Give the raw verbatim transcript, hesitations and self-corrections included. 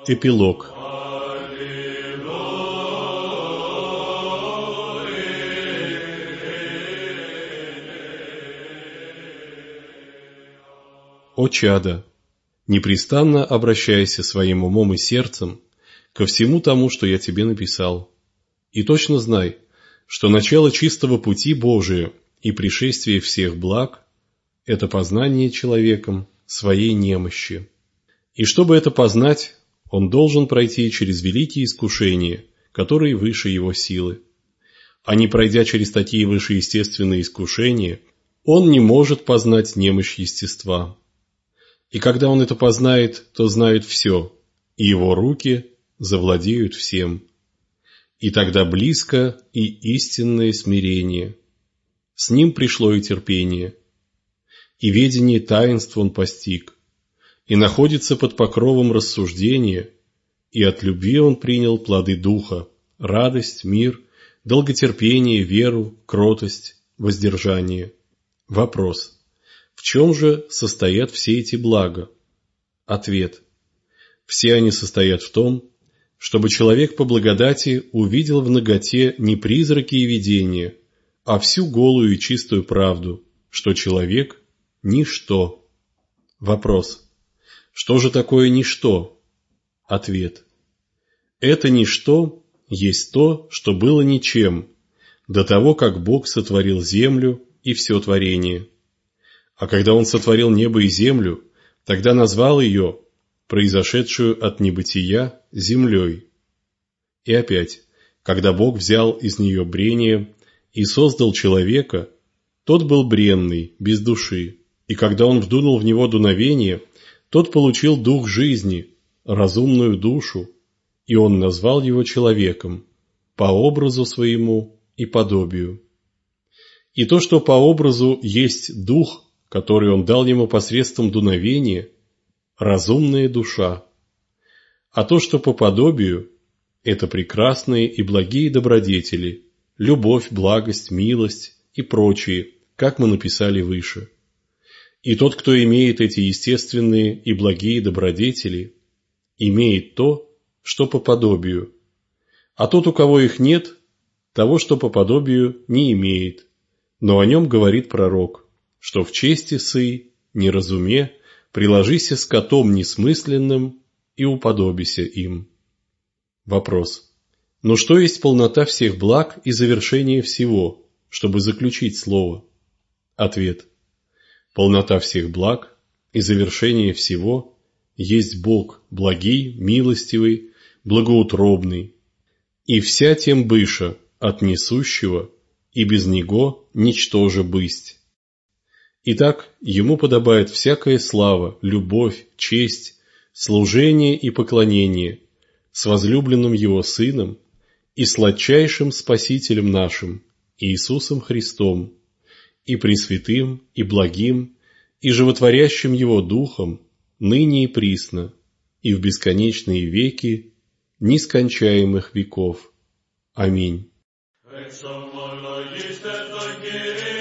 Эпилог. О чадо, непрестанно обращайся своим умом и сердцем ко всему тому, что я тебе написал, и точно знай, что начало чистого пути Божия и пришествие всех благ – это познание человеком своей немощи. И чтобы это познать, он должен пройти через великие искушения, которые выше его силы. А не пройдя через такие вышеестественные искушения, он не может познать немощь естества. И когда он это познает, то знает все, и его руки завладеют всем. И тогда близко и истинное смирение. С ним пришло и терпение. И ведение таинств он постиг, и находится под покровом рассуждения, и от любви он принял плоды духа, радость, мир, долготерпение, веру, кротость, воздержание. Вопрос: в чем же состоят все эти блага? Ответ: все они состоят в том, чтобы человек по благодати увидел в наготе не призраки и видения, а всю голую и чистую правду, что человек – ничто. Вопрос: что же такое ничто? Ответ: это ничто есть то, что было ничем, до того, как Бог сотворил землю и все творение. А когда Он сотворил небо и землю, тогда назвал ее, произошедшую от небытия, землей. И опять, когда Бог взял из нее брение и создал человека, тот был бренный, без души, и когда Он вдунул в него дуновение, тот получил дух жизни, разумную душу, и Он назвал его человеком, по образу своему и подобию. И то, что по образу есть дух, который Он дал ему посредством дуновения, разумная душа, а то, что по подобию, это прекрасные и благие добродетели, любовь, благость, милость и прочие, как мы написали выше. И тот, кто имеет эти естественные и благие добродетели, имеет то, что по подобию, а тот, у кого их нет, того, что по подобию, не имеет, но о нем говорит пророк, что в чести сый, не разуме, приложися с котом несмысленным и уподобися им. Вопрос: но что есть полнота всех благ и завершение всего, чтобы заключить слово? Ответ: полнота всех благ и завершение всего есть Бог благий, милостивый, благоутробный, и вся тем быша от несущего, и без него ничтоже бысть. Итак, ему подобает всякая слава, любовь, честь, служение и поклонение с возлюбленным его Сыном и сладчайшим Спасителем нашим, Иисусом Христом, и пресвятым, и благим, и животворящим его Духом, ныне и присно, и в бесконечные веки нескончаемых веков. Аминь.